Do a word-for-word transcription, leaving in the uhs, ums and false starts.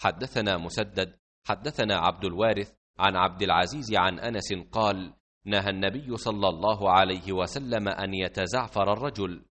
حدثنا مسدد حدثنا عبد الوارث عن عبد العزيز عن أنس قال: نهى النبي صلى الله عليه وسلم أن يتزعفر الرجل،